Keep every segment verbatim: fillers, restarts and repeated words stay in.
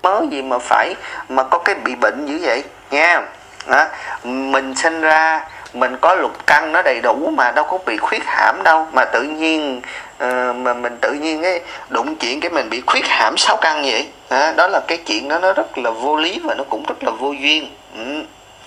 mớ gì mà phải mà có cái bị bệnh dữ vậy nha. Đó. Mình sinh ra mình có lục căn nó đầy đủ mà, đâu có bị khuyết hãm đâu, mà tự nhiên uh, mà mình tự nhiên cái đụng chuyện cái mình bị khuyết hãm sáu căn vậy. Đó, đó là cái chuyện đó nó rất là vô lý và nó cũng rất là vô duyên. Ừ.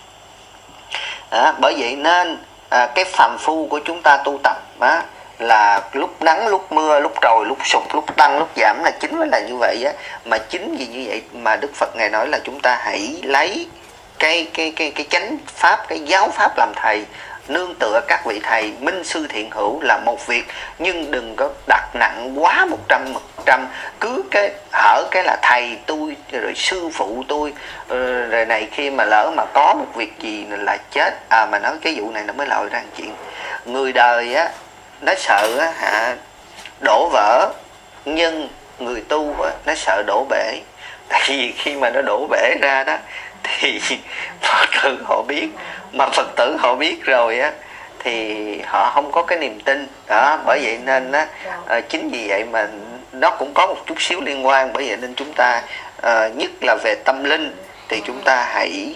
Đó, bởi vậy nên à, cái phàm phu của chúng ta tu tập á, là lúc nắng lúc mưa, lúc trồi lúc sụt, lúc tăng lúc giảm, là chính là như vậy á. Mà chính vì như vậy mà Đức Phật ngài nói là chúng ta hãy lấy cái cái cái cái chánh pháp, cái giáo pháp làm thầy, nương tựa các vị thầy minh sư thiện hữu là một việc, nhưng đừng có đặt nặng quá một trăm phần trăm. Cứ cái hở cái là thầy tôi rồi sư phụ tôi rồi này, khi mà lỡ mà có một việc gì là chết. À mà nói cái vụ này nó mới lòi ra một chuyện. Người đời á nó sợ á, hả, đổ vỡ, nhưng người tu á, nó sợ đổ bể. Tại vì khi mà nó đổ bể ra đó thì Phật tử họ biết, mà Phật tử họ biết rồi á thì họ không có cái niềm tin đó. Bởi vậy nên á, à, chính vì vậy mà nó cũng có một chút xíu liên quan. Bởi vậy nên chúng ta à, nhất là về tâm linh thì chúng ta hãy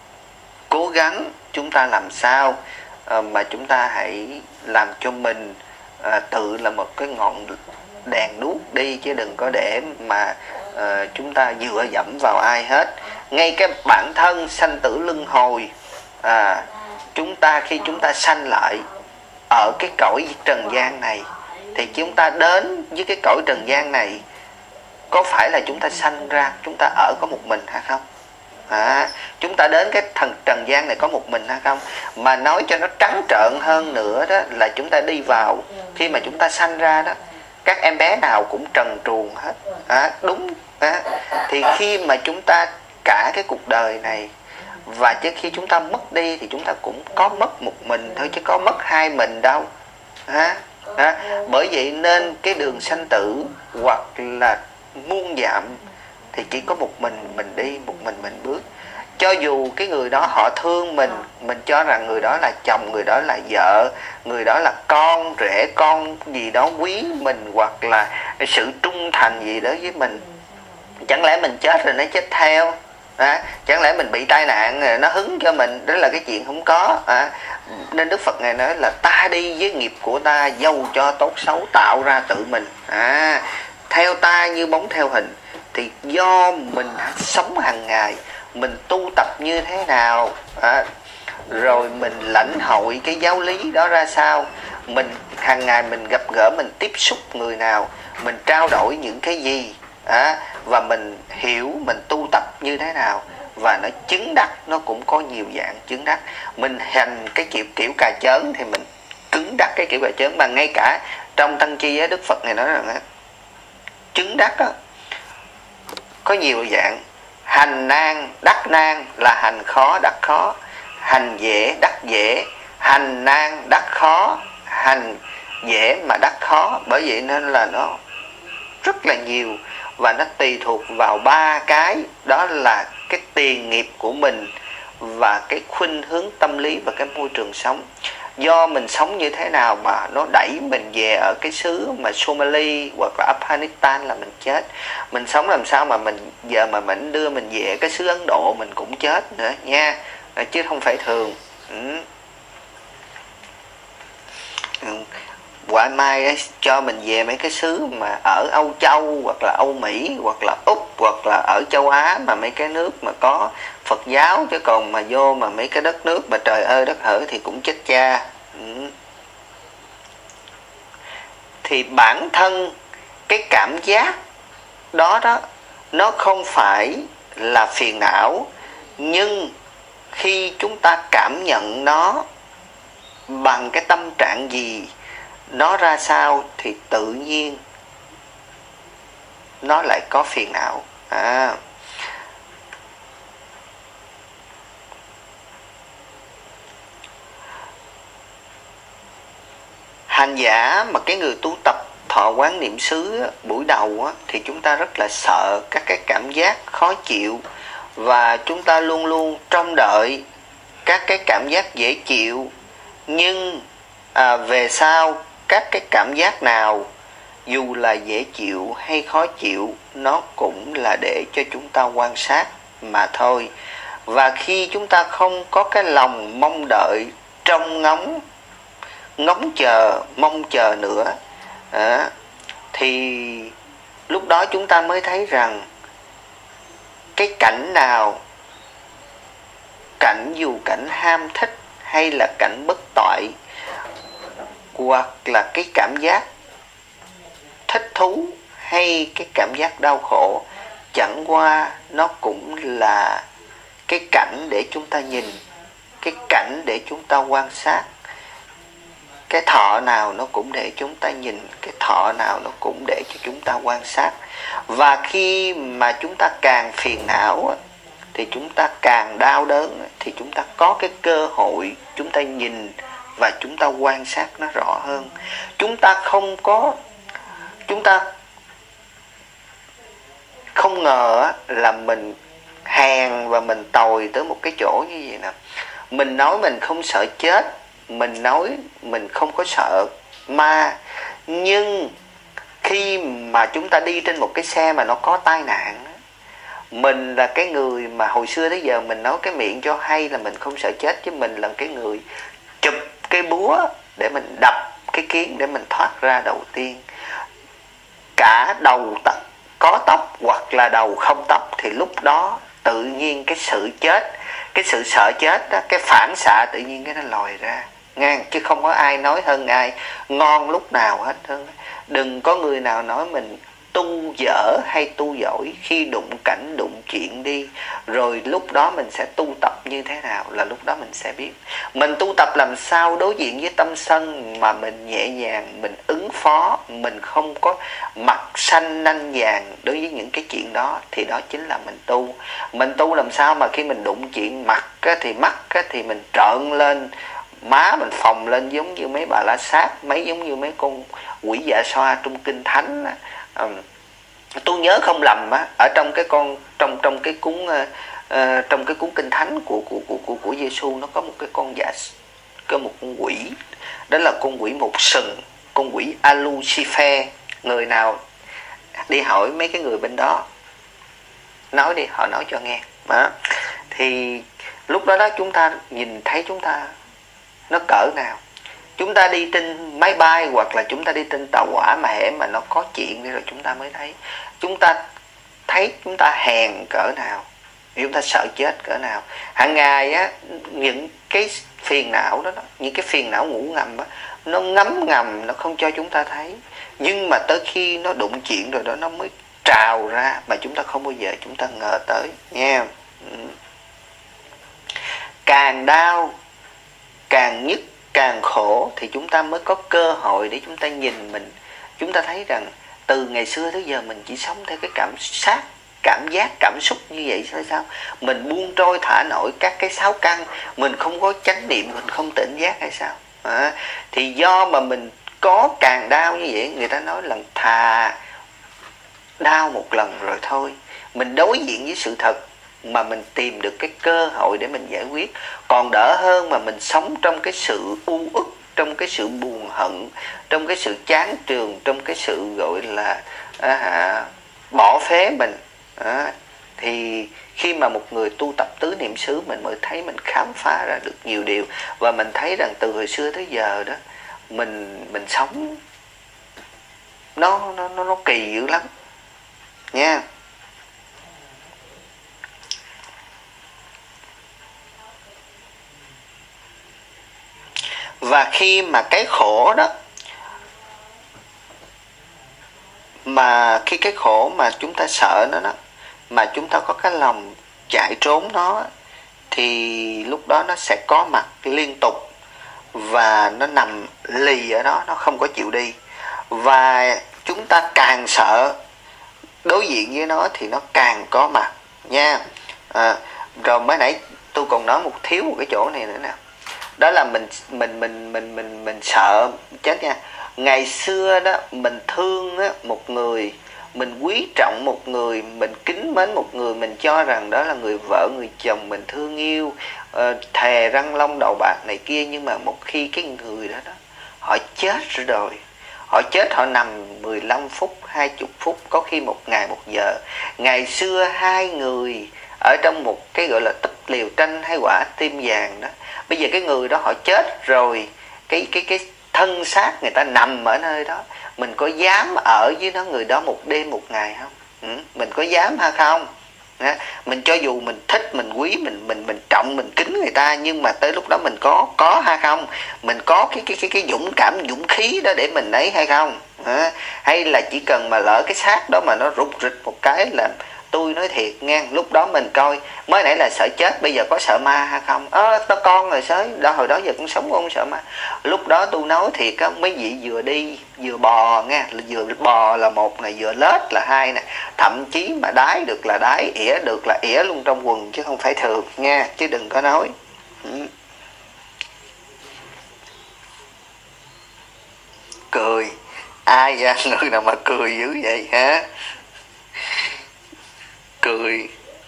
cố gắng, chúng ta làm sao à, mà chúng ta hãy làm cho mình à, tự là một cái ngọn đèn đuốc đi, chứ đừng có để mà à, chúng ta dựa dẫm vào ai hết. Ngay cái bản thân sanh tử luân hồi, à, chúng ta khi chúng ta sanh lại ở cái cõi trần gian này thì chúng ta đến với cái cõi trần gian này, có phải là chúng ta sanh ra chúng ta ở có một mình hay không? À, chúng ta đến cái thần trần gian này có một mình hay không? Mà nói cho nó trắng trợn hơn nữa đó là chúng ta đi vào, khi mà chúng ta sanh ra đó, các em bé nào cũng trần truồng hết. À, đúng. À, thì khi mà chúng ta cả cái cuộc đời này, và trước khi chúng ta mất đi thì chúng ta cũng có mất một mình thôi, chứ có mất hai mình đâu. À, à, bởi vậy nên cái đường sanh tử hoặc là muôn dặm thì chỉ có một mình mình đi, một mình mình bước. Cho dù cái người đó họ thương mình, mình cho rằng người đó là chồng, người đó là vợ, người đó là con rể, con gì đó quý mình, hoặc là sự trung thành gì đó với mình. Chẳng lẽ mình chết rồi nó chết theo? À, chẳng lẽ mình bị tai nạn rồi nó hứng cho mình? Đó là cái chuyện không có. À, nên Đức Phật ngài nói là ta đi với nghiệp của ta, dầu cho tốt xấu tạo ra tự mình. À, theo ta như bóng theo hình. Thì do mình sống hàng ngày, mình tu tập như thế nào, à, rồi mình lãnh hội cái giáo lý đó ra sao, mình hàng ngày mình gặp gỡ, mình tiếp xúc người nào, mình trao đổi những cái gì, à, và mình hiểu mình tu tập như thế nào. Và nó chứng đắc, nó cũng có nhiều dạng chứng đắc. Mình hành cái kiểu kiểu cà chớn thì mình cứng đắc cái kiểu cà chớn. Mà ngay cả trong Tăng Chi á, Đức Phật này nói rằng á, chứng đắc á, có nhiều dạng. Hành nan đắc nan là hành khó đắc khó, hành dễ đắc dễ, hành nan đắc khó, hành dễ mà đắc khó. Bởi vậy nên là nó rất là nhiều, và nó tùy thuộc vào ba cái, đó là cái tiền nghiệp của mình và cái khuynh hướng tâm lý và cái môi trường sống. Do mình sống như thế nào mà nó đẩy mình về ở cái xứ mà Somali hoặc là Afghanistan là mình chết. Mình sống làm sao mà mình giờ mà mình đưa mình về cái xứ Ấn Độ mình cũng chết nữa nha, chứ không phải thường. Ừ. Ừ. Quả mai ấy, cho mình về mấy cái xứ mà ở Âu Châu hoặc là Âu Mỹ hoặc là Úc hoặc là ở châu Á, mà mấy cái nước mà có Phật giáo, chứ còn mà vô mà mấy cái đất nước mà trời ơi đất hỡi thì cũng chết cha. Ừ. Thì bản thân cái cảm giác đó đó nó không phải là phiền não, nhưng khi chúng ta cảm nhận nó bằng cái tâm trạng gì, nó ra sao, thì tự nhiên nó lại có phiền não. À, hành giả mà cái người tu tập thọ quán niệm xứ á, buổi đầu á, thì chúng ta rất là sợ các cái cảm giác khó chịu, và chúng ta luôn luôn trông đợi các cái cảm giác dễ chịu. Nhưng à, về sau các cái cảm giác nào dù là dễ chịu hay khó chịu, nó cũng là để cho chúng ta quan sát mà thôi. Và khi chúng ta không có cái lòng mong đợi, trông ngóng, ngóng chờ, mong chờ nữa, à, thì lúc đó chúng ta mới thấy rằng cái cảnh nào, cảnh dù cảnh ham thích hay là cảnh bất toại, hoặc là cái cảm giác thích thú hay cái cảm giác đau khổ, chẳng qua nó cũng là cái cảnh để chúng ta nhìn, cái cảnh để chúng ta quan sát. Cái thọ nào nó cũng để chúng ta nhìn, cái thọ nào nó cũng để cho chúng ta quan sát. Và khi mà chúng ta càng phiền não thì chúng ta càng đau đớn, thì chúng ta có cái cơ hội chúng ta nhìn và chúng ta quan sát nó rõ hơn. Chúng ta không có chúng ta không ngờ là mình hèn và mình tồi tới một cái chỗ như vậy nè. Mình nói mình không sợ chết, mình nói mình không có sợ ma, nhưng khi mà chúng ta đi trên một cái xe mà nó có tai nạn, mình là cái người mà hồi xưa tới giờ mình nói cái miệng cho hay là mình không sợ chết, chứ mình là cái người chụp cái búa để mình đập cái kiến để mình thoát ra đầu tiên. Cả đầu tóc có tóc hoặc là đầu không tóc, thì lúc đó tự nhiên cái sự chết, cái sự sợ chết đó, cái phản xạ tự nhiên cái nó lòi ra ngang, chứ không có ai nói hơn ai ngon lúc nào hết hơn. Đừng có người nào nói mình tu dở hay tu giỏi, khi đụng cảnh đụng chuyện đi, rồi lúc đó mình sẽ tu tập như thế nào là lúc đó mình sẽ biết. Mình tu tập làm sao đối diện với tâm sân mà mình nhẹ nhàng, mình ứng phó, mình không có mặt xanh nanh vàng đối với những cái chuyện đó, thì đó chính là mình tu. Mình tu làm sao mà khi mình đụng chuyện mặt thì mắt thì mình trợn lên, má mình phồng lên giống như mấy bà la sát, mấy giống như mấy con quỷ dạ xoa trong kinh thánh. Um, tôi nhớ không lầm á, ở trong cái con trong trong cái cuốn uh, trong cái cuốn kinh thánh của của của của của Giêsu, nó có một cái con dạ, có một con quỷ, đó là con quỷ một sừng, con quỷ Alucifer. Người nào đi hỏi mấy cái người bên đó, nói đi, họ nói cho nghe đó. Thì lúc đó đó chúng ta nhìn thấy chúng ta nó cỡ nào. Chúng ta đi trên máy bay hoặc là chúng ta đi trên tàu hỏa mà hễ mà nó có chuyện đi rồi chúng ta mới thấy. Chúng ta thấy chúng ta hèn cỡ nào, chúng ta sợ chết cỡ nào. Hàng ngày á, những cái phiền não đó, những cái phiền não ngủ ngầm á, nó ngấm ngầm, nó không cho chúng ta thấy. Nhưng mà tới khi nó đụng chuyện rồi đó, nó mới trào ra mà chúng ta không bao giờ chúng ta ngờ tới nha. Càng đau, càng nhức, càng khổ thì chúng ta mới có cơ hội để chúng ta nhìn mình. Chúng ta thấy rằng từ ngày xưa tới giờ mình chỉ sống theo cái cảm giác, cảm giác, cảm xúc như vậy thôi sao? Mình buông trôi thả nổi các cái sáu căn, mình không có chánh niệm, mình không tỉnh giác hay sao? À, thì do mà mình có càng đau như vậy, người ta nói là thà đau một lần rồi thôi. Mình đối diện với sự thật mà mình tìm được cái cơ hội để mình giải quyết, còn đỡ hơn mà mình sống trong cái sự u uất, trong cái sự buồn hận, trong cái sự chán trường, trong cái sự gọi là à, bỏ phế mình. À, thì khi mà một người tu tập tứ niệm xứ, mình mới thấy mình khám phá ra được nhiều điều, và mình thấy rằng từ hồi xưa tới giờ đó mình mình sống nó nó nó, nó kỳ dữ lắm nha. Và khi mà cái khổ đó, mà khi cái khổ mà chúng ta sợ nó đó, mà chúng ta có cái lòng chạy trốn nó, thì lúc đó nó sẽ có mặt liên tục và nó nằm lì ở đó, nó không có chịu đi. Và chúng ta càng sợ đối diện với nó thì nó càng có mặt nha. À, rồi mới nãy tôi còn nói một thiếu một cái chỗ này nữa nè, đó là mình mình mình mình mình mình sợ chết nha. Ngày xưa đó mình thương á, một người, mình quý trọng một người, mình kính mến một người, mình cho rằng đó là người vợ, người chồng mình thương yêu, uh, thề răng long đầu bạc này kia. Nhưng mà một khi cái người đó đó họ chết rồi, Họ chết họ nằm mười lăm phút, hai mươi phút, có khi một ngày một giờ. Ngày xưa hai người ở trong một cái gọi là túp liều tranh hay quả tim vàng đó, bây giờ cái người đó họ chết rồi, cái cái cái thân xác người ta nằm ở nơi đó, mình có dám ở với nó người đó một đêm một ngày không? Ừ? Mình có dám hay không? Đó. Mình cho dù mình thích, mình quý, mình mình mình trọng, mình kính người ta, nhưng mà tới lúc đó mình có có hay không? Mình có cái cái cái cái dũng cảm, dũng khí đó để mình ấy hay không? Đó. Hay là chỉ cần mà lỡ cái xác đó mà nó rụt rịch một cái là tôi nói thiệt nghe, lúc đó mình coi mới nãy là sợ chết, bây giờ có sợ ma hay không? Ơ à, nó con rồi sới đó, hồi đó giờ cũng sống không sợ ma. Lúc đó tôi nói thiệt á, mấy vị vừa đi vừa bò nghe, vừa bò là một này, vừa lết là hai nè, thậm chí mà đái được là đái, ỉa được là ỉa luôn trong quần chứ không phải thường nha, chứ đừng có nói. Ừ. Cười ai ra người nào mà cười dữ vậy hả? Cười.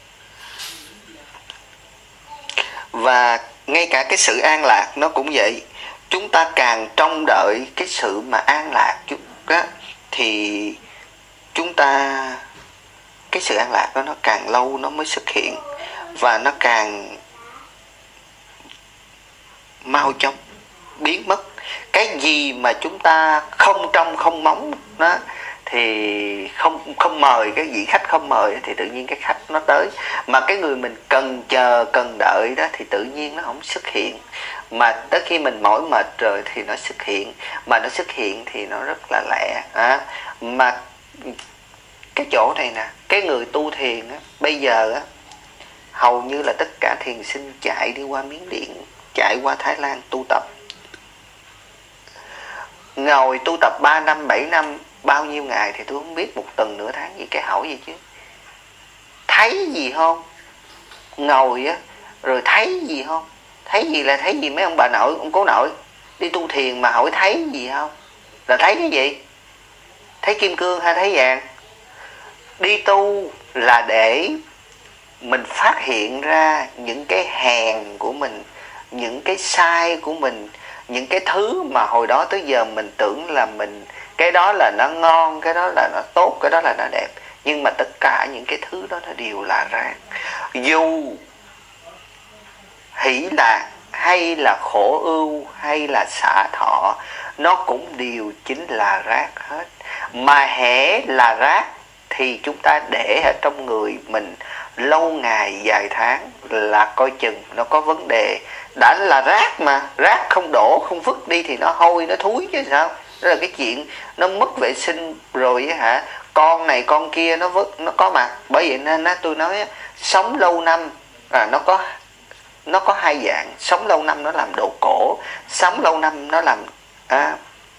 Và ngay cả cái sự an lạc nó cũng vậy, chúng ta càng trông đợi cái sự mà an lạc chút đó, thì chúng ta cái sự an lạc đó nó càng lâu nó mới xuất hiện, và nó càng mau chóng biến mất. Cái gì mà chúng ta không trông không móng đó thì không không mời, cái vị khách không mời thì tự nhiên cái khách nó tới, mà cái người mình cần chờ cần đợi đó thì tự nhiên nó không xuất hiện, mà tới khi mình mỏi mệt rồi thì nó xuất hiện, mà nó xuất hiện thì nó rất là lẹ à. Mà cái chỗ này nè, cái người tu thiền á, bây giờ á, hầu như là tất cả thiền sinh chạy đi qua Miến Điện, chạy qua Thái Lan tu tập, ngồi tu tập ba năm bảy năm bao nhiêu ngày thì tôi không biết, một tuần nửa tháng gì, cái hỏi gì chứ thấy gì không, ngồi á rồi thấy gì không, thấy gì là thấy gì, mấy ông bà nội ông cố nội đi tu thiền mà hỏi thấy gì không, là thấy cái gì, thấy kim cương hay thấy vàng? Đi tu là để mình phát hiện ra những cái hèn của mình, những cái sai của mình, những cái thứ mà hồi đó tới giờ mình tưởng là mình cái đó là nó ngon, cái đó là nó tốt, cái đó là nó đẹp, nhưng mà tất cả những cái thứ đó nó đều là rác. Dù hỷ lạc hay là khổ ưu hay là xả thọ, nó cũng đều chính là rác hết. Mà hễ là rác thì chúng ta để ở trong người mình lâu ngày dài tháng là coi chừng nó có vấn đề. Đã là rác mà, rác không đổ không vứt đi thì nó hôi nó thúi chứ sao. Đó là cái chuyện nó mất vệ sinh rồi hả, con này con kia nó vứt nó có mặt. Bởi vậy nên á, tôi nói á, sống lâu năm à, nó có nó có hai dạng. Sống lâu năm nó làm đồ cổ, sống lâu năm nó làm à,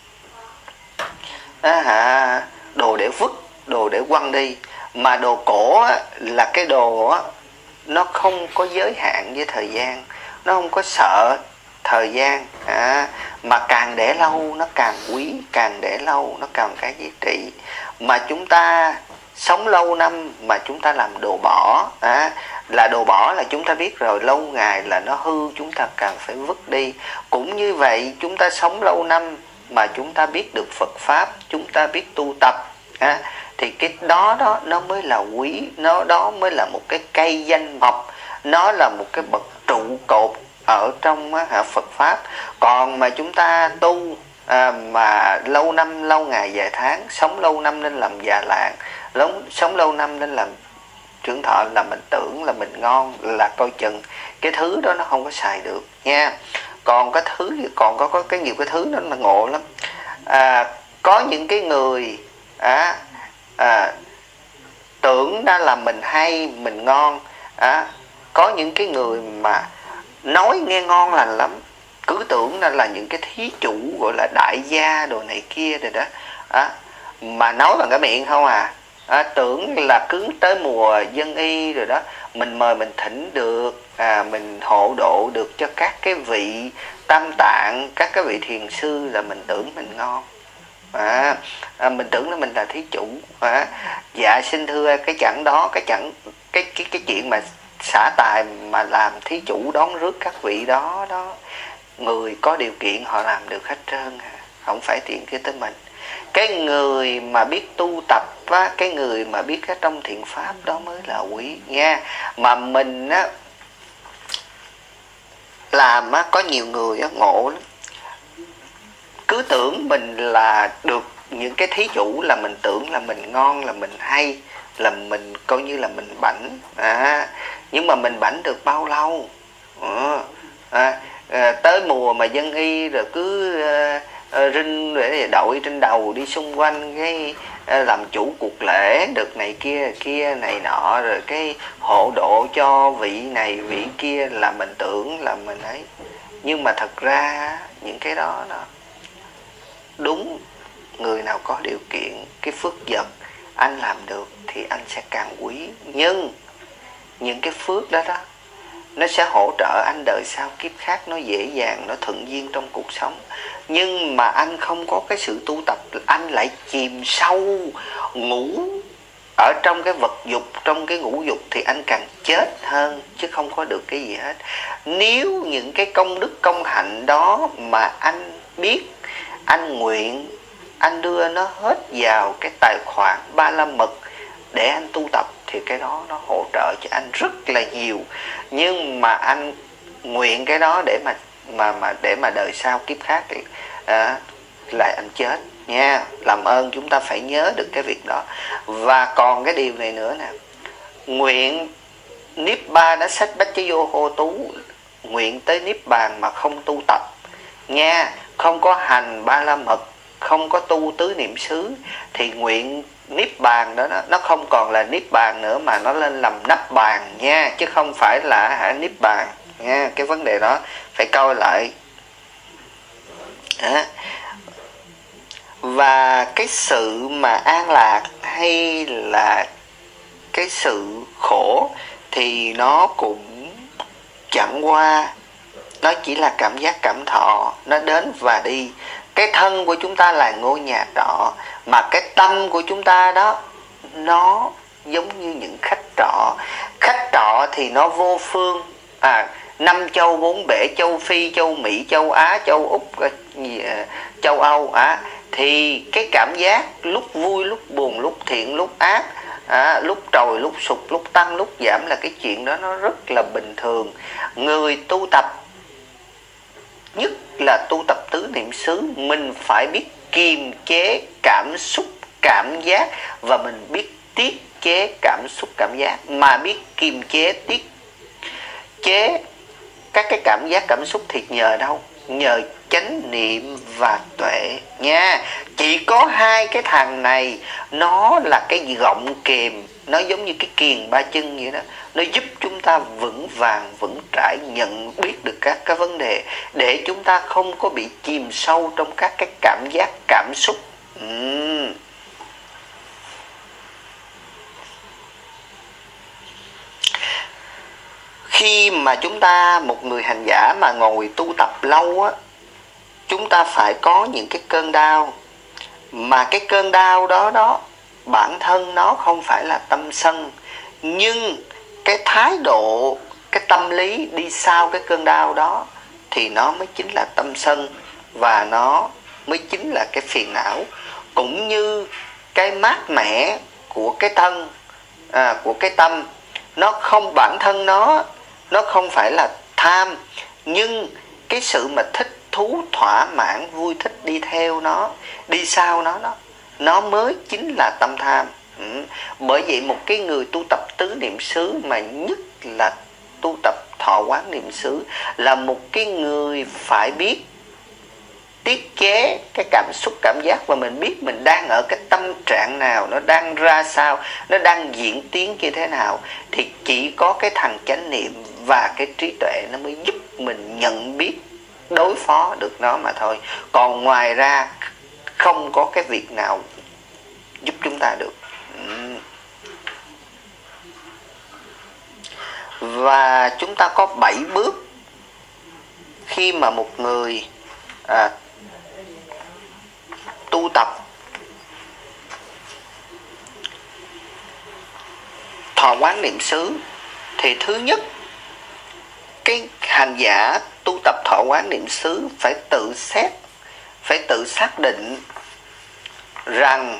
à, hả, đồ để vứt, đồ để quăng đi. Mà đồ cổ á, là cái đồ á, nó không có giới hạn với thời gian, nó không có sợ thời gian à, mà càng để lâu nó càng quý, càng để lâu nó càng cái giá trị. Mà chúng ta sống lâu năm mà chúng ta làm đồ bỏ à, là đồ bỏ là chúng ta biết rồi, lâu ngày là nó hư, chúng ta càng phải vứt đi. Cũng như vậy, chúng ta sống lâu năm mà chúng ta biết được Phật Pháp, chúng ta biết tu tập à, thì cái đó đó nó mới là quý, nó đó mới là một cái cây danh mọc, nó là một cái bậc trụ cột ở trong á, Phật Pháp. Còn mà chúng ta tu à, mà lâu năm lâu ngày dài tháng, sống lâu năm nên làm già làng, sống lâu năm nên làm trưởng thọ, là mình tưởng là mình ngon, là coi chừng cái thứ đó nó không có xài được nha. Còn cái thứ còn có, có cái nhiều cái thứ nó là ngộ lắm à, có những cái người à, à, tưởng ra là mình hay mình ngon à, có những cái người mà nói nghe ngon lành lắm, cứ tưởng ra là những cái thí chủ gọi là đại gia đồ này kia rồi đó à, mà nói bằng cái miệng không à, à tưởng là cứ tới mùa dân y rồi đó mình mời mình thỉnh được à, mình hộ độ được cho các cái vị tam tạng, các cái vị thiền sư là mình tưởng mình ngon à, à, mình tưởng là mình là thí chủ à. Dạ xin thưa, cái chẳng đó, cái chẳng cái cái cái chuyện mà xả tài mà làm thí chủ đón rước các vị đó đó, người có điều kiện họ làm được hết trơn à, không phải tiền kia tới mình. Cái người mà biết tu tập á, cái người mà biết cái trong thiện pháp đó mới là quý nha. Mà mình á làm á, có nhiều người á ngộ lắm, cứ tưởng mình là được những cái thí chủ là mình tưởng là mình ngon, là mình hay, là mình coi như là mình bảnh à, nhưng mà mình bảnh được bao lâu à, à, à, tới mùa mà dân y rồi cứ à, à, rinh để đội trên đầu đi xung quanh cái à, làm chủ cuộc lễ được này kia kia này nọ, rồi cái hộ độ cho vị này vị kia, là mình tưởng là mình ấy. Nhưng mà thật ra những cái đó đó đúng, người nào có điều kiện cái phước vật anh làm được thì anh sẽ càng quý. Nhưng những cái phước đó đó nó sẽ hỗ trợ anh đời sau kiếp khác nó dễ dàng, nó thuận duyên trong cuộc sống. Nhưng mà anh không có cái sự tu tập, anh lại chìm sâu ngủ ở trong cái vật dục, trong cái ngũ dục, thì anh càng chết hơn chứ không có được cái gì hết. Nếu những cái công đức công hạnh đó mà anh biết, anh nguyện, anh đưa nó hết vào cái tài khoản Ba La Mật để anh tu tập, thì cái đó nó hỗ trợ cho anh rất là nhiều. Nhưng mà anh nguyện cái đó để mà mà mà để mà đời sau kiếp khác thì à, lại anh chết nha. Làm ơn chúng ta phải nhớ được cái việc đó. Và còn cái điều này nữa nè, nguyện Niết Bàn đã sách Bách Chí Vô Hô Tú, nguyện tới Niết Bàn mà không tu tập nha, không có hành Ba La Mật, không có tu tứ niệm xứ, thì nguyện Niết Bàn đó nó không còn là Niết Bàn nữa, mà nó lên làm nắp bàn nha, chứ không phải là hả Niết Bàn nha. Cái vấn đề đó phải coi lại đó. Và cái sự mà an lạc hay là cái sự khổ thì nó cũng chẳng qua, nó chỉ là cảm giác cảm thọ, nó đến và đi. Cái thân của chúng ta là ngôi nhà trọ, mà cái tâm của chúng ta đó nó giống như những khách trọ. Khách trọ thì nó vô phương, à, năm châu bốn bể, châu Phi, châu Mỹ, châu Á, châu Úc, châu Âu à, thì cái cảm giác lúc vui, lúc buồn, lúc thiện, lúc ác, à, lúc trồi, lúc sụp, lúc tăng, lúc giảm là cái chuyện đó nó rất là bình thường. Người tu tập, nhất là tu tập tứ niệm xứ, mình phải biết kiềm chế cảm xúc, cảm giác, và mình biết tiết chế cảm xúc, cảm giác. Mà biết kiềm chế, tiết chế các cái cảm giác, cảm xúc thì nhờ đâu? Nhờ chánh niệm và tuệ nha. Chỉ có hai cái thằng này nó là cái gọng kềm, nó giống như cái kiềng ba chân vậy đó, nó giúp chúng ta vững vàng, vững trãi, nhận biết được các cái vấn đề, để chúng ta không có bị chìm sâu trong các cái cảm giác, cảm xúc. uhm. Khi mà chúng ta, một người hành giả mà ngồi tu tập lâu á, chúng ta phải có những cái cơn đau. Mà cái cơn đau đó đó, bản thân nó không phải là tâm sân, nhưng cái thái độ, cái tâm lý đi sau cái cơn đau đó thì nó mới chính là tâm sân, và nó mới chính là cái phiền não. Cũng như cái mát mẻ của cái thân, à, của cái tâm, nó không, bản thân nó nó không phải là tham, nhưng cái sự mà thích thú, thỏa mãn, vui thích đi theo nó, đi sau nó đó, nó mới chính là tâm tham. ừ. Bởi vậy một cái người tu tập tứ niệm xứ, mà nhất là tu tập thọ quán niệm xứ, là một cái người phải biết tiết chế cái cảm xúc, cảm giác, và mình biết mình đang ở cái tâm trạng nào, nó đang ra sao, nó đang diễn tiến như thế nào, thì chỉ có cái thằng chánh niệm và cái trí tuệ nó mới giúp mình nhận biết, đối phó được nó mà thôi. Còn ngoài ra không có cái việc nào giúp chúng ta được. Và chúng ta có bảy bước khi mà một người à, tu tập thọ quán niệm xứ. Thì thứ nhất, cái hành giả tu tập thọ quán niệm xứ phải tự xét, phải tự xác định rằng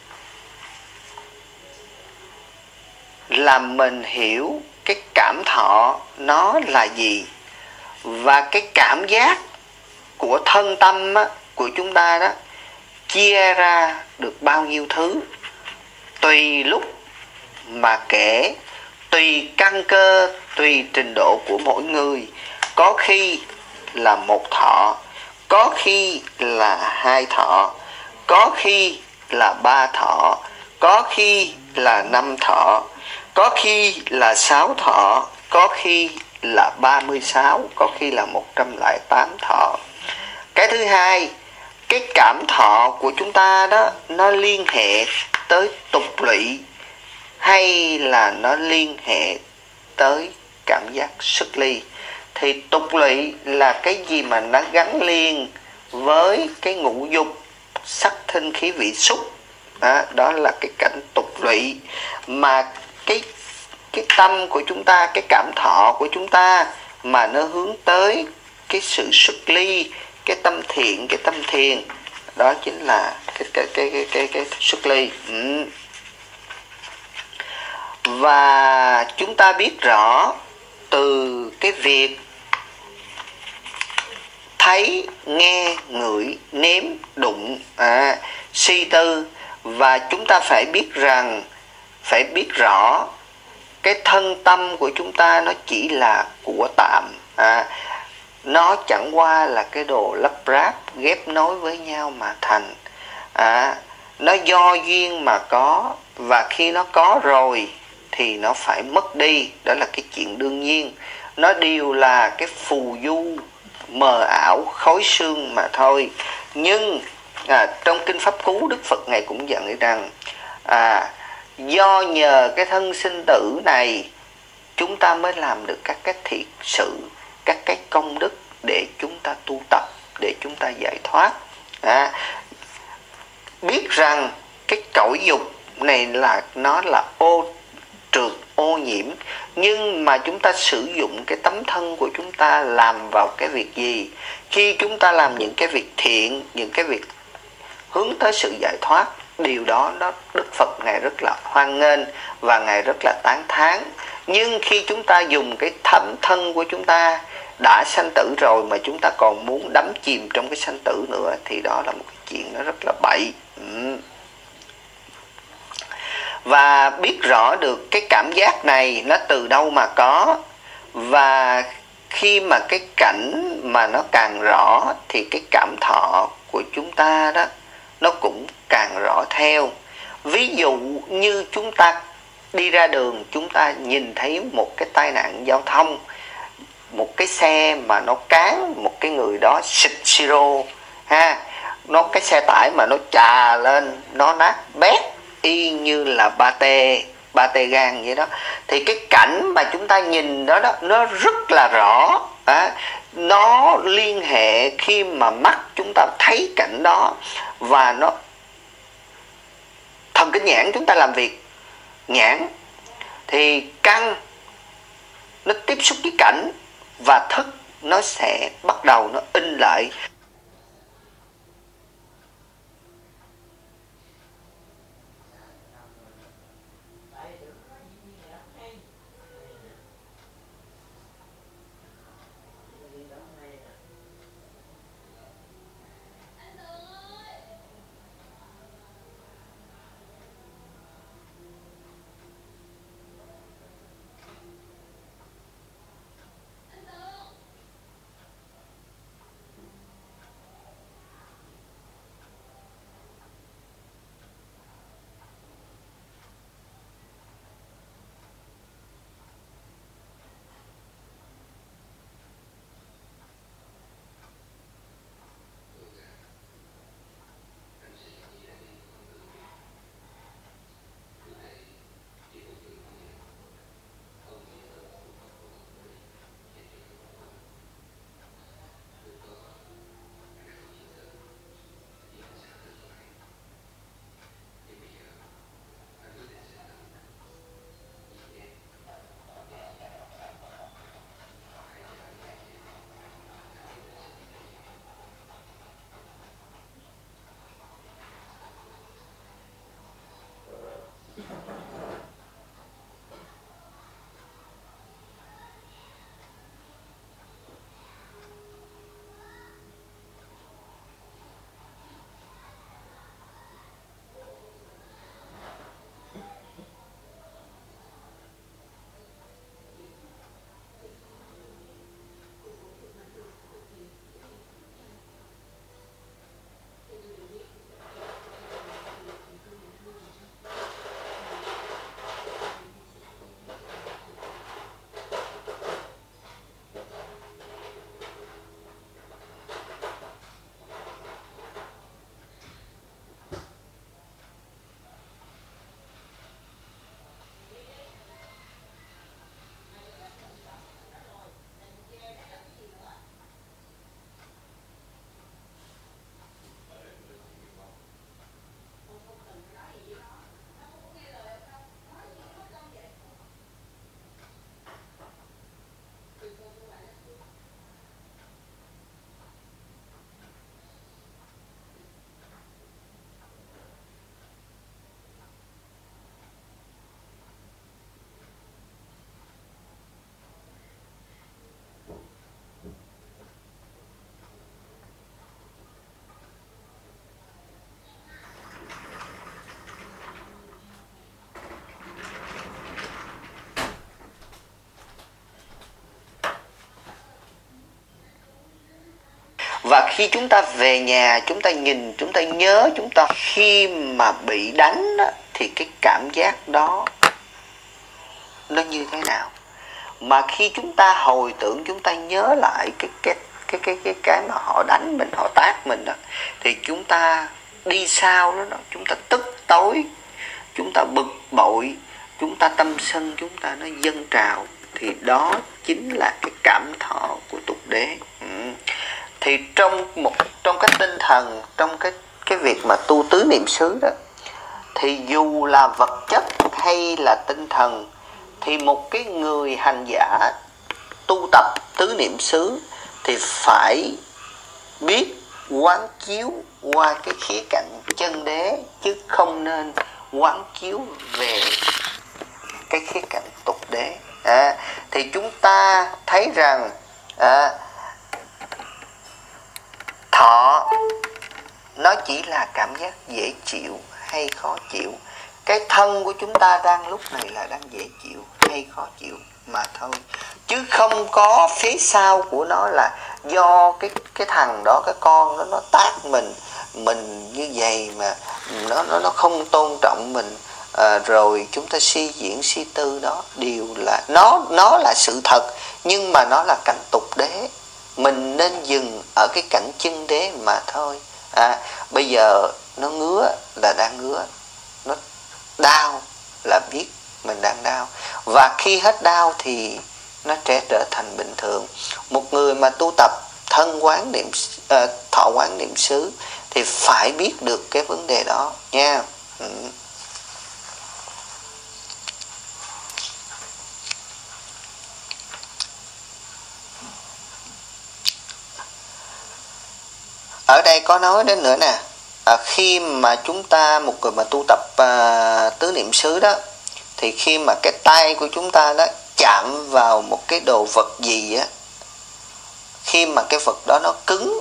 là mình hiểu cái cảm thọ nó là gì, và cái cảm giác của thân tâm á, của chúng ta đó chia ra được bao nhiêu thứ, tùy lúc mà kể, tùy căn cơ, tùy trình độ của mỗi người. Có khi là một thọ, có khi là hai thọ, có khi là ba thọ, có khi là năm thọ, có khi là sáu thọ, có khi là ba mươi sáu, có khi là một trăm lẻ tám thọ. Cái thứ hai, cái cảm thọ của chúng ta đó nó liên hệ tới tục lụy hay là nó liên hệ tới cảm giác xuất ly. Thì tục lụy là cái gì mà nó gắn liền với cái ngũ dục sắc thinh khí vị xúc, đó, đó là cái cảnh tục lụy. Mà cái cái tâm của chúng ta, cái cảm thọ của chúng ta mà nó hướng tới cái sự xuất ly, cái tâm thiện, cái tâm thiền, đó chính là cái cái cái cái cái, cái xuất ly. Ừ. Và chúng ta biết rõ từ cái việc thấy, nghe, ngửi, nếm, đụng, à, suy tư, và chúng ta phải biết rằng, phải biết rõ cái thân tâm của chúng ta nó chỉ là của tạm, à, nó chẳng qua là cái đồ lắp ráp ghép nối với nhau mà thành, à, nó do duyên mà có, và khi nó có rồi thì nó phải mất đi, đó là cái chuyện đương nhiên. Nó đều là cái phù du mờ ảo khối xương mà thôi. Nhưng à, trong kinh Pháp Cú, Đức Phật Ngài cũng dặn rằng à, do nhờ cái thân sinh tử này chúng ta mới làm được các cái thiện sự, các cái công đức để chúng ta tu tập, để chúng ta giải thoát. À, biết rằng cái cõi dục này là nó là ô trượt, ô nhiễm, nhưng mà chúng ta sử dụng cái tấm thân của chúng ta làm vào cái việc gì? Khi chúng ta làm những cái việc thiện, những cái việc hướng tới sự giải thoát, điều đó đó Đức Phật Ngài rất là hoan nghênh và Ngài rất là tán thán. Nhưng khi chúng ta dùng cái thấm thân của chúng ta đã sanh tử rồi mà chúng ta còn muốn đắm chìm trong cái sanh tử nữa, thì đó là một cái chuyện nó rất là bậy. ừ. Và biết rõ được cái cảm giác này nó từ đâu mà có, và khi mà cái cảnh mà nó càng rõ thì cái cảm thọ của chúng ta đó nó cũng càng rõ theo. Ví dụ như chúng ta đi ra đường, chúng ta nhìn thấy một cái tai nạn giao thông, một cái xe mà nó cán một cái người đó xịt siro ha, nó cái xe tải mà nó chà lên, nó nát bét y như là ba tê ba tê gan vậy đó. Thì cái cảnh mà chúng ta nhìn đó đó nó rất là rõ, à, nó liên hệ khi mà mắt chúng ta thấy cảnh đó, và nó thần kinh nhãn chúng ta làm việc, nhãn thì căn nó tiếp xúc với cảnh, và thức nó sẽ bắt đầu nó in lại. Và khi chúng ta về nhà, chúng ta nhìn, chúng ta nhớ, chúng ta khi mà bị đánh đó, thì cái cảm giác đó nó như thế nào? Mà khi chúng ta hồi tưởng, chúng ta nhớ lại cái cái cái cái cái cái mà họ đánh mình, họ tát mình đó, thì chúng ta đi sau đó, đó chúng ta tức tối, chúng ta bực bội, chúng ta tâm sân, chúng ta nó dâng trào, thì đó chính là cái cảm thọ của tục đế. Ừ. Thì trong một trong cái tinh thần, trong cái cái việc mà tu tứ niệm xứ đó, thì dù là vật chất hay là tinh thần, thì một cái người hành giả tu tập tứ niệm xứ thì phải biết quán chiếu qua cái khía cạnh chân đế, chứ không nên quán chiếu về cái khía cạnh tục đế. À, thì chúng ta thấy rằng à, thọ nó chỉ là cảm giác dễ chịu hay khó chịu. Cái thân của chúng ta đang lúc này là đang dễ chịu hay khó chịu mà thôi, chứ không có phía sau của nó là do cái cái thằng đó, cái con đó nó tát mình mình như vậy mà nó nó nó không tôn trọng mình. À, rồi chúng ta suy diễn suy tư, đó đều là nó nó là sự thật, nhưng mà nó là cảnh tục đế. Mình nên dừng ở cái cảnh chân đế mà thôi. À, bây giờ nó ngứa là đang ngứa, nó đau là biết mình đang đau, và khi hết đau thì nó sẽ trở thành bình thường. Một người mà tu tập thân quán niệm uh, thọ quán niệm xứ thì phải biết được cái vấn đề đó nha. Ừ. Ở đây có nói đến nữa nè, à, khi mà chúng ta, một người mà tu tập à, tứ niệm xứ đó, thì khi mà cái tay của chúng ta đó chạm vào một cái đồ vật gì á, khi mà cái vật đó nó cứng,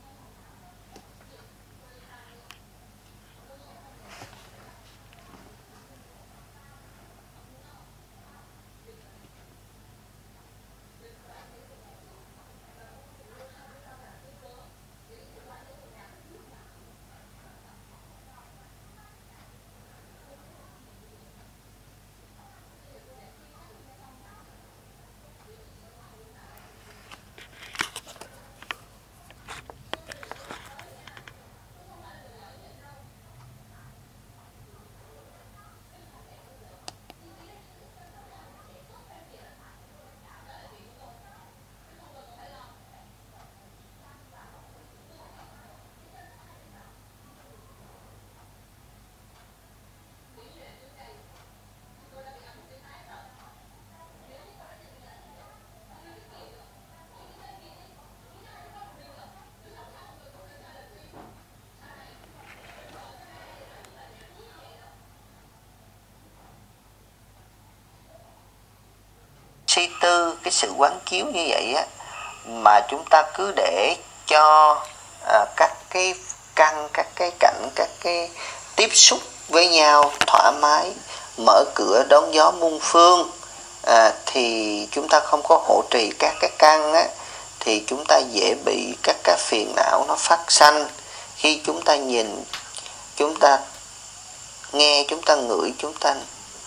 suy tư cái sự quán chiếu như vậy á, mà chúng ta cứ để cho à, các cái căn, các cái cảnh, các cái tiếp xúc với nhau thoải mái, mở cửa đón gió muôn phương, à, thì chúng ta không có hộ trì các cái căn á, thì chúng ta dễ bị các cái phiền não nó phát sanh. Khi chúng ta nhìn, chúng ta nghe, chúng ta ngửi, chúng ta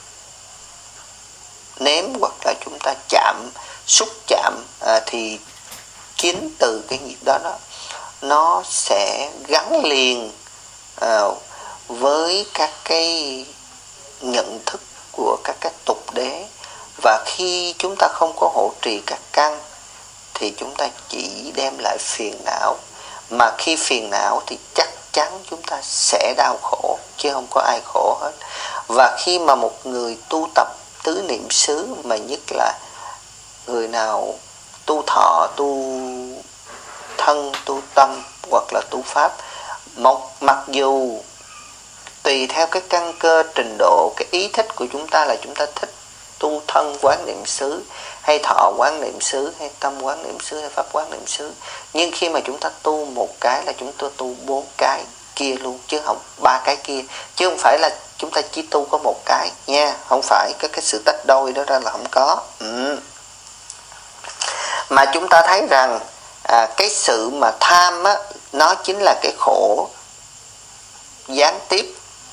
nếm, hoặc là chúng ta chạm, xúc chạm, à, thì chính từ cái nghiệp đó đó nó sẽ gắn liền à, với các cái nhận thức của các cái tục đế. Và khi chúng ta không có hộ trì các căn thì chúng ta chỉ đem lại phiền não, mà khi phiền não thì chắc chắn chúng ta sẽ đau khổ, chứ không có ai khổ hết. Và khi mà một người tu tập tứ niệm xứ, mà nhất là người nào tu thọ, tu thân, tu tâm hoặc là tu pháp, một mặc dù tùy theo cái căn cơ, trình độ, cái ý thích của chúng ta là chúng ta thích tu thân quán niệm xứ, hay thọ quán niệm xứ, hay tâm quán niệm xứ, hay pháp quán niệm xứ, nhưng khi mà chúng ta tu một cái là chúng ta tu bốn cái kia luôn, chứ không ba cái kia, chứ không phải là chúng ta chỉ tu có một cái nha, không phải cái cái sự tách đôi đó ra là không có. Ừ. Mà chúng ta thấy rằng à, cái sự mà tham á, nó chính là cái khổ gián tiếp,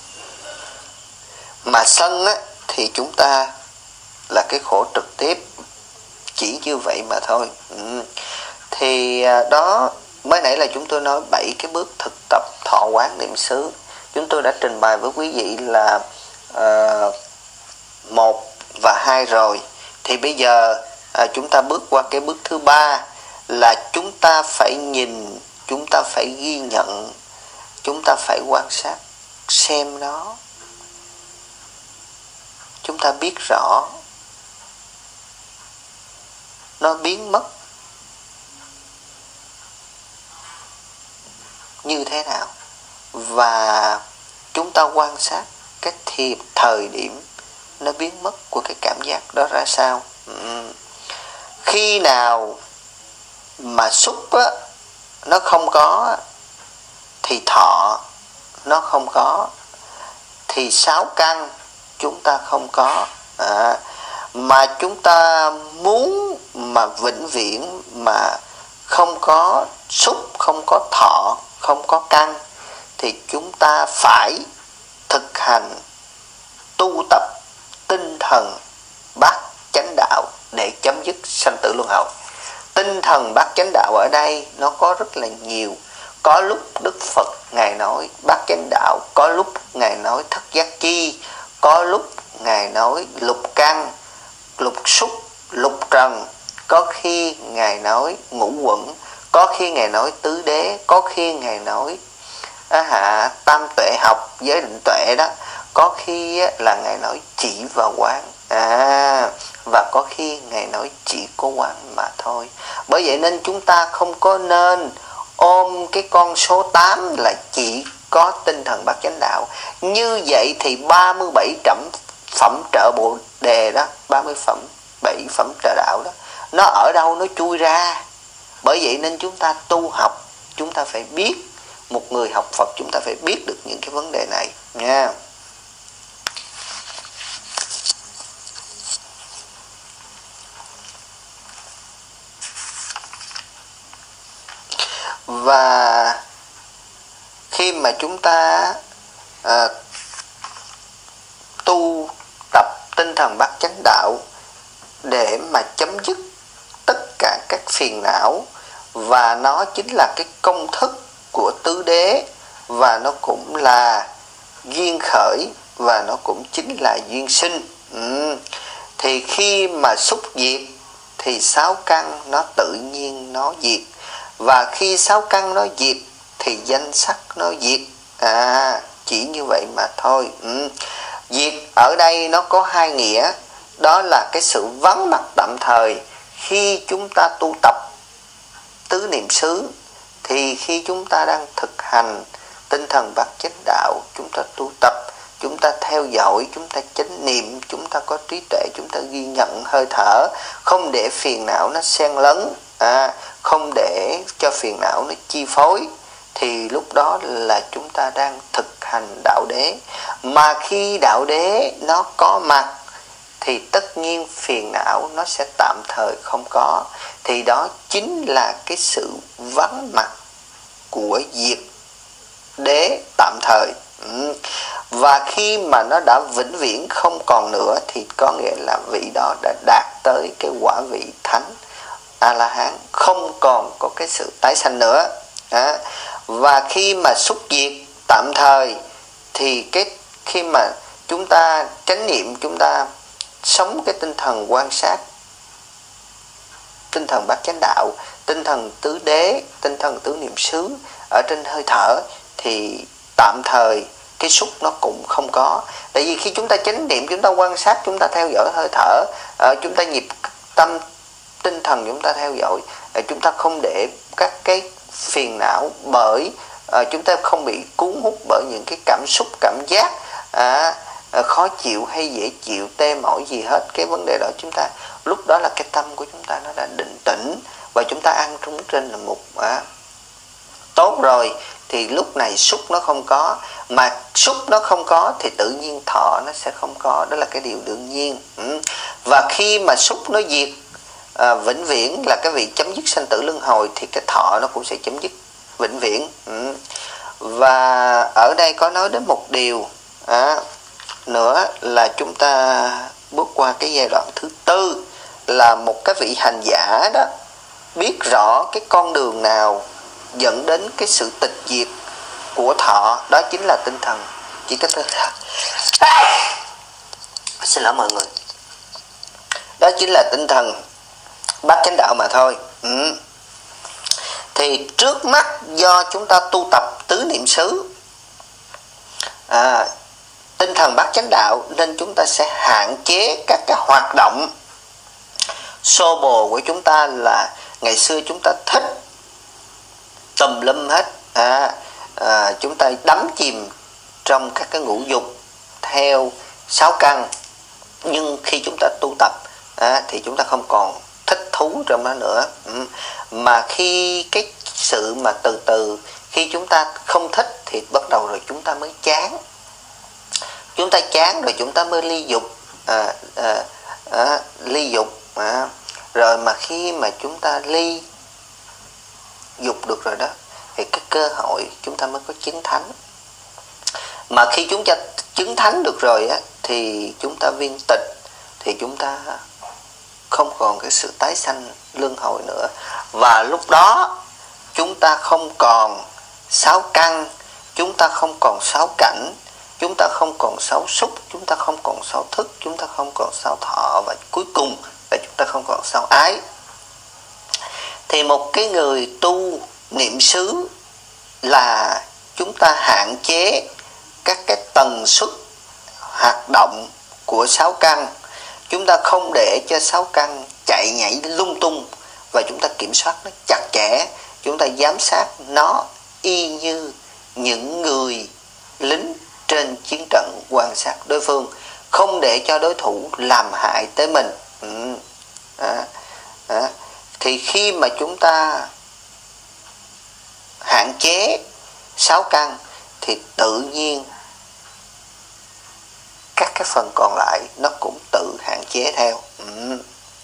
mà sân á, thì chúng ta là cái khổ trực tiếp, chỉ như vậy mà thôi. ừ. Thì à, đó mới nãy là chúng tôi nói bảy cái bước thực tập thọ quán niệm xứ. Chúng tôi đã trình bày với quý vị là uh, một và hai rồi. Thì bây giờ à, chúng ta bước qua cái bước thứ ba, là chúng ta phải nhìn, chúng ta phải ghi nhận, chúng ta phải quan sát xem nó, chúng ta biết rõ nó biến mất như thế nào, và chúng ta quan sát cái thiệp thời điểm nó biến mất của cái cảm giác đó ra sao. ừ. Khi nào mà xúc á, nó không có, thì thọ nó không có, thì sáu căn chúng ta không có. à, Mà chúng ta muốn mà vĩnh viễn mà không có xúc, không có thọ, không có căn, thì chúng ta phải thực hành tu tập tinh thần bát chánh đạo để chấm dứt sanh tử luân hồi. Tinh thần bát chánh đạo ở đây nó có rất là nhiều. Có lúc Đức Phật Ngài nói bát chánh đạo, có lúc Ngài nói thất giác chi, có lúc Ngài nói lục căn, lục xúc, lục trần, có khi Ngài nói ngũ quẩn, có khi Ngài nói tứ đế, có khi Ngài nói á hạ tam tuệ học, giới định tuệ đó, có khi là Ngài nói chỉ và quán, à và có khi Ngài nói chỉ có quán mà thôi. Bởi vậy nên chúng ta không có nên ôm cái con số tám là chỉ có tinh thần bát chánh đạo. Như vậy thì ba mươi bảy trẩm phẩm trợ bộ đề đó, ba mươi phẩm bảy phẩm trợ đạo đó, nó ở đâu nó chui ra. Bởi vậy nên chúng ta tu học, chúng ta phải biết, một người học Phật chúng ta phải biết được những cái vấn đề này nha. Và khi mà chúng ta à, tu tập tinh thần bát chánh đạo để mà chấm dứt tất cả các phiền não, và nó chính là cái công thức của tứ đế, và nó cũng là duyên khởi, và nó cũng chính là duyên sinh. ừ. Thì khi mà xúc diệt thì sáu căn nó tự nhiên nó diệt, và khi sáu căn nó diệt thì danh sắc nó diệt. À, chỉ như vậy mà thôi. ừ. Diệt ở đây nó có hai nghĩa, đó là cái sự vắng mặt tạm thời khi chúng ta tu tập tứ niệm xứ. Thì khi chúng ta đang thực hành tinh thần bát chánh đạo, chúng ta tu tập, chúng ta theo dõi, chúng ta chánh niệm, chúng ta có trí tuệ, chúng ta ghi nhận hơi thở, không để phiền não nó xen lấn, à, không để cho phiền não nó chi phối, thì lúc đó là chúng ta đang thực hành đạo đế. Mà khi đạo đế nó có mặt thì tất nhiên phiền não nó sẽ tạm thời không có. Thì đó chính là cái sự vắng mặt của diệt đế tạm thời. ừ. Và khi mà nó đã vĩnh viễn không còn nữa thì có nghĩa là vị đó đã đạt tới cái quả vị thánh A-la-hán, không còn có cái sự tái sanh nữa. à. Và khi mà xúc diệt tạm thời thì cái khi mà chúng ta chánh niệm, chúng ta sống cái tinh thần quan sát, tinh thần bát chánh đạo, tinh thần tứ đế, tinh thần tứ niệm xứ ở trên hơi thở, thì tạm thời cái xúc nó cũng không có. Tại vì khi chúng ta chánh niệm, chúng ta quan sát, chúng ta theo dõi hơi thở, chúng ta nhịp tâm tinh thần chúng ta theo dõi, chúng ta không để các cái phiền não, bởi chúng ta không bị cuốn hút bởi những cái cảm xúc, cảm giác à, khó chịu hay dễ chịu, tê mỏi gì hết. Cái vấn đề đó chúng ta, lúc đó là cái tâm của chúng ta nó đã định tĩnh, và chúng ta ăn trúng trên là một à, tốt rồi. Thì lúc này xúc nó không có, mà xúc nó không có thì tự nhiên thọ nó sẽ không có, đó là cái điều đương nhiên. ừ. Và khi mà xúc nó diệt à, vĩnh viễn là cái vị chấm dứt sanh tử luân hồi, thì cái thọ nó cũng sẽ chấm dứt vĩnh viễn. Ừ. Và ở đây có nói đến một điều à, nữa là chúng ta bước qua cái giai đoạn thứ tư, là một cái vị hành giả đó biết rõ cái con đường nào dẫn đến cái sự tịch diệt của thọ, đó chính là tinh thần. Chỉ có tinh thần. Xin lỗi mọi người. Đó chính là tinh thần bát chánh đạo mà thôi. Ừ. Thì trước mắt do chúng ta tu tập tứ niệm xứ, à, tinh thần bát chánh đạo, nên chúng ta sẽ hạn chế các cái hoạt động xô bồ của chúng ta. Là ngày xưa chúng ta thích tùm lum hết, à, à, chúng ta đắm chìm trong các cái ngũ dục theo sáu căn. Nhưng khi chúng ta tu tập à, thì chúng ta không còn thích thú trong đó nữa. Ừ. Mà khi cái sự mà từ từ khi chúng ta không thích thì bắt đầu rồi chúng ta mới chán. Chúng ta chán rồi chúng ta mới ly dục, à, à, à, ly dục. À. Rồi mà khi mà chúng ta ly dục được rồi đó, thì cái cơ hội chúng ta mới có chứng thánh. Mà khi chúng ta chứng thánh được rồi á, thì chúng ta viên tịch, thì chúng ta không còn cái sự tái sanh luân hồi nữa. Và lúc đó chúng ta không còn sáu căn, chúng ta không còn sáu cảnh, chúng ta không còn sáu xúc, chúng ta không còn sáu thức, chúng ta không còn sáu thọ, và cuối cùng là chúng ta không còn sáu ái. Thì một cái người tu niệm xứ là chúng ta hạn chế các cái tần suất hoạt động của sáu căn. Chúng ta không để cho sáu căn chạy nhảy lung tung, và chúng ta kiểm soát nó chặt chẽ. Chúng ta giám sát nó y như những người lính trên chiến trận quan sát đối phương, không để cho đối thủ làm hại tới mình. Ừ. À, à. Thì khi mà chúng ta hạn chế sáu căn thì tự nhiên các cái phần còn lại nó cũng tự hạn chế theo. Ừ.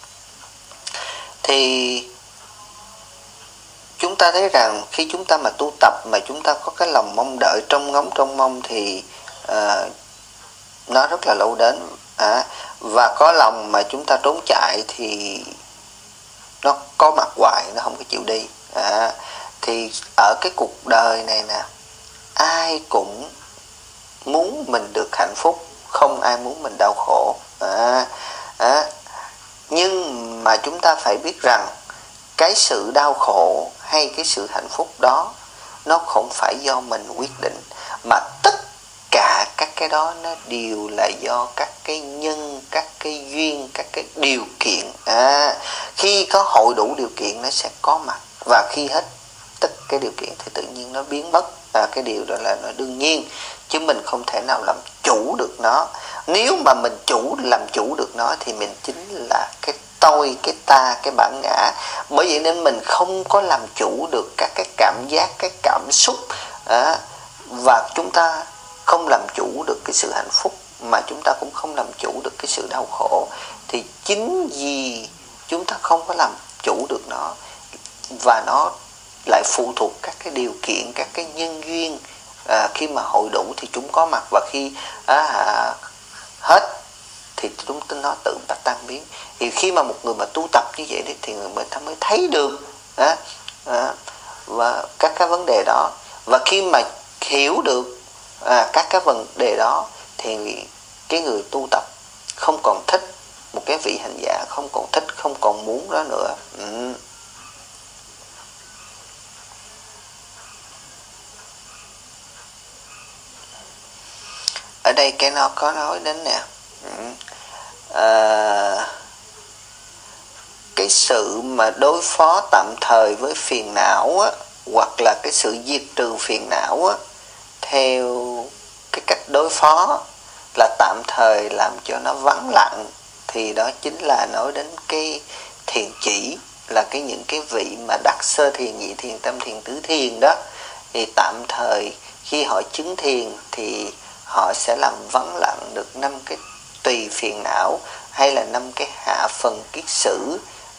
Thì chúng ta thấy rằng khi chúng ta mà tu tập mà chúng ta có cái lòng mong đợi, trong ngóng trong mong, thì uh, nó rất là lâu đến. À, và có lòng mà chúng ta trốn chạy thì nó có mặt hoài, nó không có chịu đi. À, thì ở cái cuộc đời này nè, ai cũng muốn mình được hạnh phúc, không ai muốn mình đau khổ. À, à, nhưng mà chúng ta phải biết rằng cái sự đau khổ hay cái sự hạnh phúc đó nó không phải do mình quyết định, mà tất cả các cái đó nó đều là do các cái nhân, các cái duyên, các cái điều kiện. À, khi có hội đủ điều kiện nó sẽ có mặt, và khi hết tất cái điều kiện thì tự nhiên nó biến mất. À, cái điều đó là nó đương nhiên, chứ mình không thể nào làm chủ được nó. Nếu mà mình chủ làm chủ được nó thì mình chính là cái tôi, cái ta, cái bản ngã. Bởi vậy nên mình không có làm chủ được các cái cảm giác, cái cảm xúc. À, và chúng ta không làm chủ được cái sự hạnh phúc, mà chúng ta cũng không làm chủ được cái sự đau khổ. Thì chính vì chúng ta không có làm chủ được nó, và nó lại phụ thuộc các cái điều kiện, các cái nhân duyên. À, khi mà hội đủ thì chúng có mặt, và khi à, hết thì chúng nó tự tan biến. Thì khi mà một người mà tu tập như vậy thì người ta mới thấy được à, à, và các cái vấn đề đó. Và khi mà hiểu được à, các cái vấn đề đó thì cái người tu tập không còn thích một cái vị hành giả, không còn thích, không còn muốn đó nữa. Ừ. Ở đây cái nó có nói đến nè, à, cái sự mà đối phó tạm thời với phiền não á, hoặc là cái sự diệt trừ phiền não á, theo cái cách đối phó là tạm thời làm cho nó vắng lặng, thì đó chính là nói đến cái thiền chỉ, là cái những cái vị mà đắc sơ thiền, nhị thiền, tam thiền, tứ thiền đó. Thì tạm thời khi họ chứng thiền thì họ sẽ làm vắng lặng được năm cái tùy phiền não, hay là năm cái hạ phần kiết sử,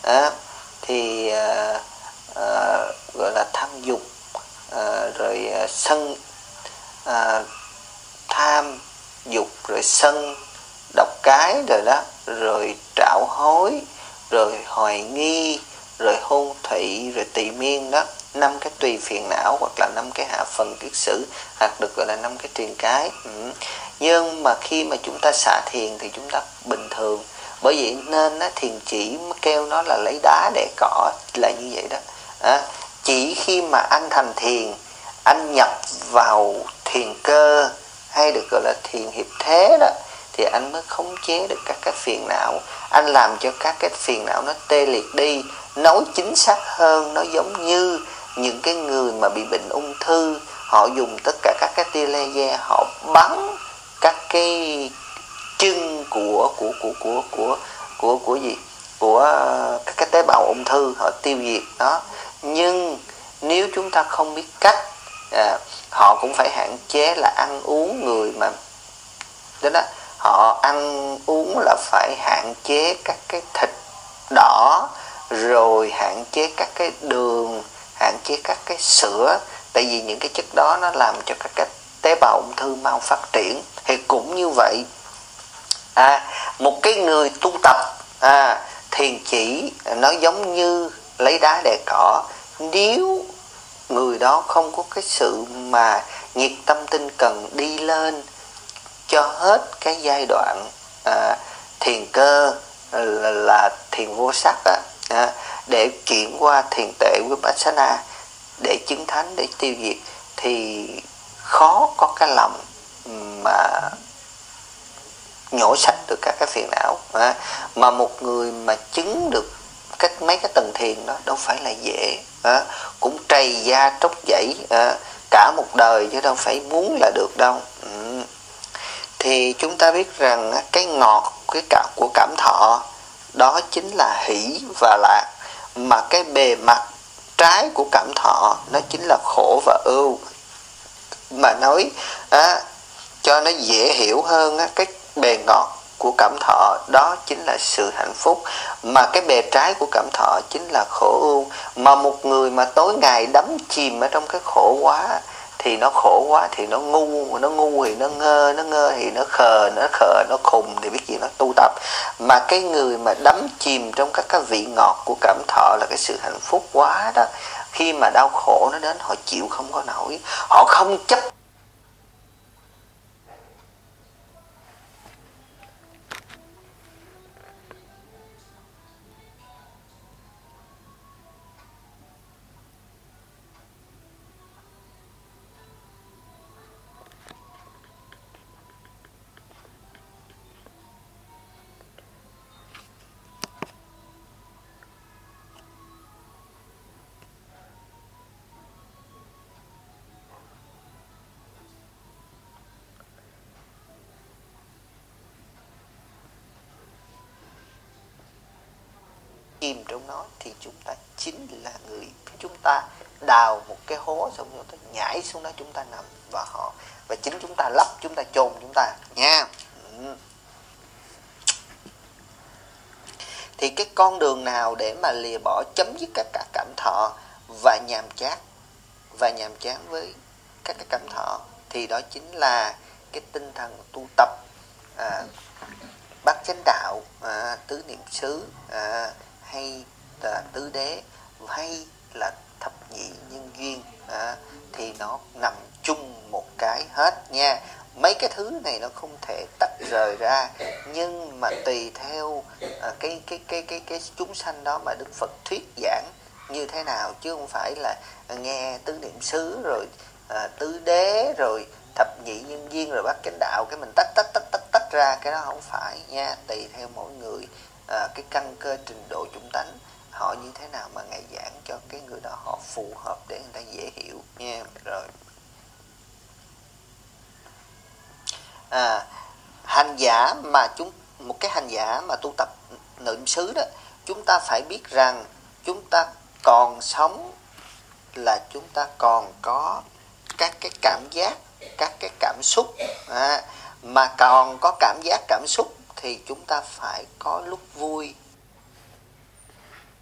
à, thì à, à, gọi là tham dục, à, rồi à, sân à, tham dục, rồi sân độc cái rồi đó, rồi trạo hối, rồi hoài nghi, rồi hôn thụy, rồi tỳ miên đó, năm cái tùy phiền não hoặc là năm cái hạ phần kiết sử, hoặc được gọi là năm cái triền cái. Ừ. Nhưng mà khi mà chúng ta xả thiền thì chúng ta bình thường, bởi vậy nên á, thiền chỉ kêu nó là lấy đá để cỏ là như vậy đó. À, chỉ khi mà anh thành thiền, anh nhập vào thiền cơ hay được gọi là thiền hiệp thế đó, thì anh mới khống chế được các cái phiền não, anh làm cho các cái phiền não nó tê liệt đi. Nói chính xác hơn, nó giống như những cái người mà bị bệnh ung thư, họ dùng tất cả các cái tia laser, họ bắn các cái chân của của của của của của của gì của các cái tế bào ung thư, họ tiêu diệt đó. Nhưng nếu chúng ta không biết cách, à, họ cũng phải hạn chế là ăn uống. Người mà đó đó, họ ăn uống là phải hạn chế các cái thịt đỏ, rồi hạn chế các cái đường, hạn chế các cái sữa, tại vì những cái chất đó nó làm cho các cái tế bào ung thư mau phát triển. Thì cũng như vậy, à, một cái người tu tập à, thiền chỉ nó giống như lấy đá đè cỏ. Nếu người đó không có cái sự mà nhiệt tâm tinh cần đi lên cho hết cái giai đoạn à, thiền cơ là, là thiền vô sắc á, à, để chuyển qua thiền tệ Vipassana để chứng thánh, để tiêu diệt, thì khó có cái lòng mà nhổ sạch được các cái phiền não. À, mà một người mà chứng được cách mấy cái tầng thiền đó đâu phải là dễ, à, cũng trầy da tróc dãy à, cả một đời chứ đâu phải muốn là được đâu. Ừ. Thì chúng ta biết rằng cái ngọt cái cảm của cảm thọ đó chính là hỷ và lạc, mà cái bề mặt trái của cảm thọ nó chính là khổ và ưu. Mà nói à, cho nó dễ hiểu hơn á, cái bề ngọt của cảm thọ đó chính là sự hạnh phúc, mà cái bề trái của cảm thọ chính là khổ ưu. Mà một người mà tối ngày đắm chìm ở trong cái khổ quá thì nó khổ quá, thì nó ngu, nó ngu thì nó ngơ, nó ngơ thì nó khờ, nó khờ nó khùng, thì biết gì nó tu tập. Mà cái người mà đắm chìm trong các cái vị ngọt của cảm thọ là cái sự hạnh phúc quá đó, khi mà đau khổ nó đến họ chịu không có nổi, họ không chấp. Chìm trong nó thì chúng ta chính là người, chúng ta đào một cái hố xong rồi ta nhảy xuống đó, chúng ta nằm và họ và chính chúng ta lấp, chúng ta chôn chúng ta nha. Ừ. Thì cái con đường nào để mà lìa bỏ, chấm dứt các cả cảm thọ và nhàm chán và nhàm chán với các cái cảm thọ, thì đó chính là cái tinh thần tu tập à, bát chánh đạo, à, tứ niệm xứ, à, hay là tứ đế, hay là thập nhị nhân duyên, à, thì nó nằm chung một cái hết nha. Mấy cái thứ này nó không thể tách rời ra, nhưng mà tùy theo à, cái cái cái cái cái chúng sanh đó mà Đức Phật thuyết giảng như thế nào, chứ không phải là nghe tứ niệm xứ rồi à, tứ đế rồi thập nhị nhân duyên rồi bát chánh đạo cái mình tách tách tách tách tách ra, cái đó không phải nha. Tùy theo mỗi người à, cái căn cơ trình độ chủng tánh họ như thế nào mà ngài giảng cho cái người đó họ phù hợp để người ta dễ hiểu nha. Rồi à, hành giả mà chúng một cái hành giả mà tu tập niệm xứ đó, chúng ta phải biết rằng chúng ta còn sống là chúng ta còn có các cái cảm giác, các cái cảm xúc, à, mà còn có cảm giác cảm xúc thì chúng ta phải có lúc vui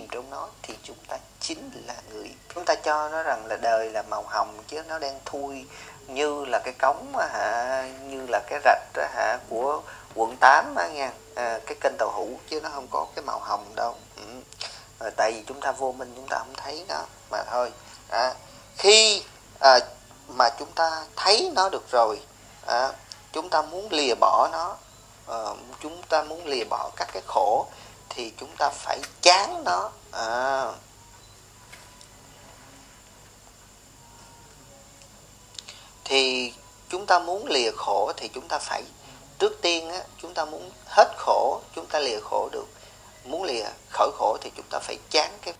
chìm trong nó thì chúng ta chính là người. Chúng ta cho nó rằng là đời là màu hồng chứ nó đen thui như là cái cống hả, như là cái rạch hả của quận tám á nha, à, cái kênh tàu hủ, chứ nó không có cái màu hồng đâu. Ừ. À, tại vì chúng ta vô minh, chúng ta không thấy nó mà thôi. À, khi à, mà chúng ta thấy nó được rồi, à, chúng ta muốn lìa bỏ nó, à, chúng ta muốn lìa bỏ các cái khổ thì chúng ta phải chán nó. À, thì chúng ta muốn lìa khổ thì chúng ta phải, trước tiên á, chúng ta muốn hết khổ, chúng ta lìa khổ được, muốn lìa khỏi khổ thì chúng ta phải chán cái.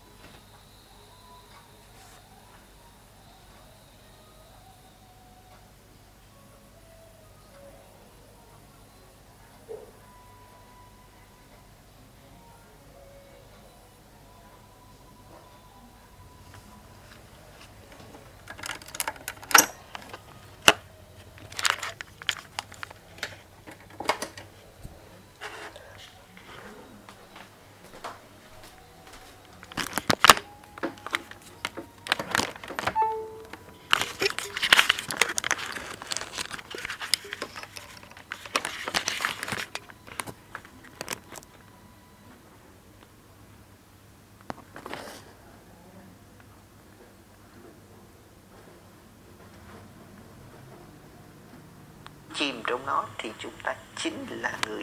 Chìm trong nó thì chúng ta chính là người.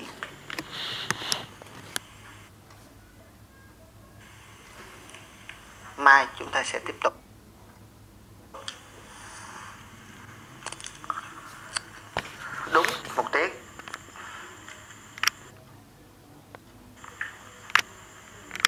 Mai chúng ta sẽ tiếp tục.